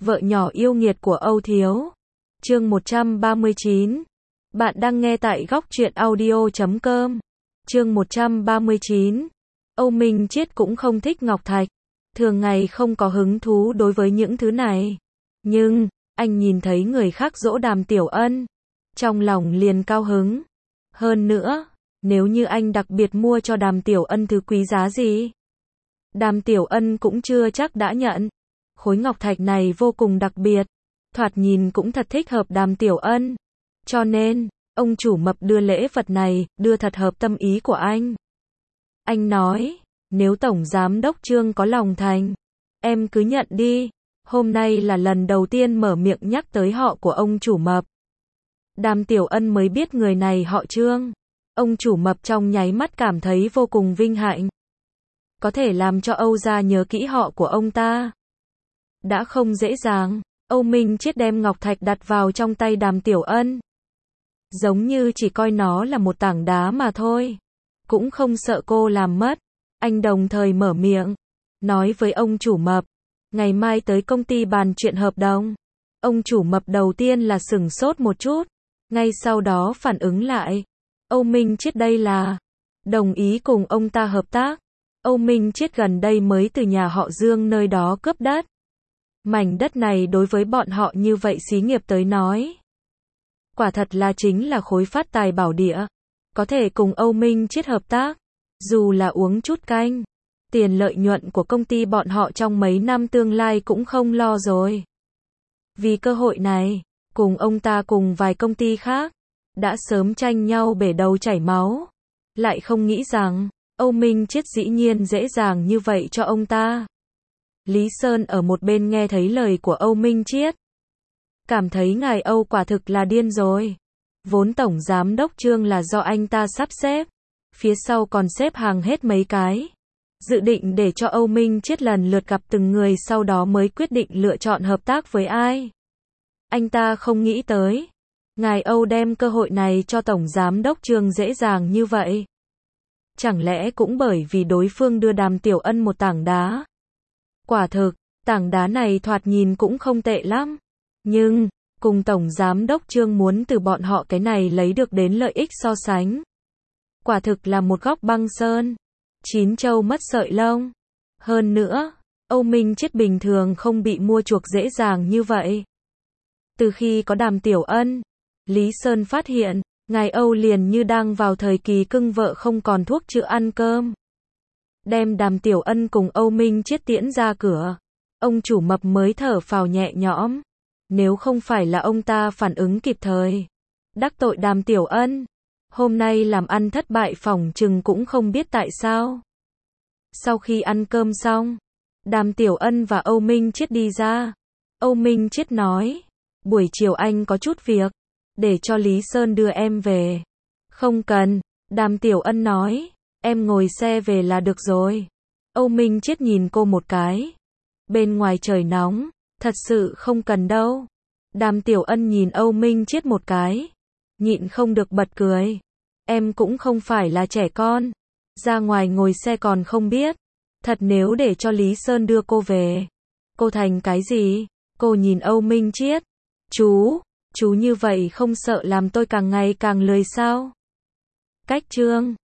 Vợ nhỏ yêu nghiệt của Âu Thiếu. Chương 139. Bạn đang nghe tại góc truyện audio.com. Chương 139. Âu Minh Chiết cũng không thích Ngọc Thạch. Thường ngày không có hứng thú đối với những thứ này. Nhưng, anh nhìn thấy người khác dỗ Đàm Tiểu Ân. Trong lòng liền cao hứng. Hơn nữa, nếu như anh đặc biệt mua cho Đàm Tiểu Ân thứ quý giá gì, Đàm Tiểu Ân cũng chưa chắc đã nhận. Khối ngọc thạch này vô cùng đặc biệt, thoạt nhìn cũng thật thích hợp Đàm Tiểu Ân. Cho nên, ông chủ Mập đưa lễ vật này, đưa thật hợp tâm ý của anh. Anh nói, nếu Tổng Giám đốc Trương có lòng thành, em cứ nhận đi. Hôm nay là lần đầu tiên mở miệng nhắc tới họ của ông chủ Mập. Đàm Tiểu Ân mới biết người này họ Trương. Ông chủ Mập trong nháy mắt cảm thấy vô cùng vinh hạnh. Có thể làm cho Âu gia nhớ kỹ họ của ông ta đã không dễ dàng. Âu Minh Chiết đem ngọc thạch đặt vào trong tay Đàm Tiểu Ân, giống như chỉ coi nó là một tảng đá mà thôi, cũng không sợ cô làm mất. Anh đồng thời mở miệng, nói với ông chủ Mập, ngày mai tới công ty bàn chuyện hợp đồng. Ông chủ Mập đầu tiên là sửng sốt một chút, ngay sau đó phản ứng lại. Âu Minh Chiết đây là đồng ý cùng ông ta hợp tác. Âu Minh Chiết gần đây mới từ nhà họ Dương nơi đó cướp đất. Mảnh đất này đối với bọn họ như vậy xí nghiệp tới nói, quả thật là chính là khối phát tài bảo địa. Có thể cùng Âu Minh Chiết hợp tác, dù là uống chút canh, tiền lợi nhuận của công ty bọn họ trong mấy năm tương lai cũng không lo rồi. Vì cơ hội này, cùng ông ta cùng vài công ty khác, đã sớm tranh nhau bể đầu chảy máu. Lại không nghĩ rằng, Âu Minh Chiết dĩ nhiên dễ dàng như vậy cho ông ta. Lý Sơn ở một bên nghe thấy lời của Âu Minh Chiết, cảm thấy ngài Âu quả thực là điên rồi. Vốn Tổng Giám đốc Trương là do anh ta sắp xếp, phía sau còn xếp hàng hết mấy cái. Dự định để cho Âu Minh Chiết lần lượt gặp từng người, sau đó mới quyết định lựa chọn hợp tác với ai. Anh ta không nghĩ tới, ngài Âu đem cơ hội này cho Tổng Giám đốc Trương dễ dàng như vậy. Chẳng lẽ cũng bởi vì đối phương đưa Đàm Tiểu Ân một tảng đá? Quả thực, tảng đá này thoạt nhìn cũng không tệ lắm. Nhưng, cùng Tổng Giám đốc Trương muốn từ bọn họ cái này lấy được đến lợi ích so sánh, quả thực là một góc băng sơn. Chín châu mất sợi lông. Hơn nữa, Âu Minh Chiết bình thường không bị mua chuộc dễ dàng như vậy. Từ khi có Đàm Tiểu Ân, Lý Sơn phát hiện, ngài Âu liền như đang vào thời kỳ cưng vợ không còn thuốc chữa ăn cơm. Đem Đàm Tiểu Ân cùng Âu Minh Chiết tiễn ra cửa, ông chủ Mập mới thở phào nhẹ nhõm. Nếu không phải là ông ta phản ứng kịp thời, đắc tội Đàm Tiểu Ân, hôm nay làm ăn thất bại phỏng chừng cũng không biết tại sao. Sau khi ăn cơm xong, Đàm Tiểu Ân và Âu Minh Chiết đi ra. Âu Minh Chiết nói, buổi chiều anh có chút việc, để cho Lý Sơn đưa em về. Không cần, Đàm Tiểu Ân nói, em ngồi xe về là được rồi. Âu Minh Chiết nhìn cô một cái. Bên ngoài trời nóng, thật sự không cần đâu. Đàm Tiểu Ân nhìn Âu Minh Chiết một cái, nhịn không được bật cười. Em cũng không phải là trẻ con, ra ngoài ngồi xe còn không biết. Thật nếu để cho Lý Sơn đưa cô về, cô thành cái gì? Cô nhìn Âu Minh Chiết. Chú như vậy không sợ làm tôi càng ngày càng lười sao? Cách Trương,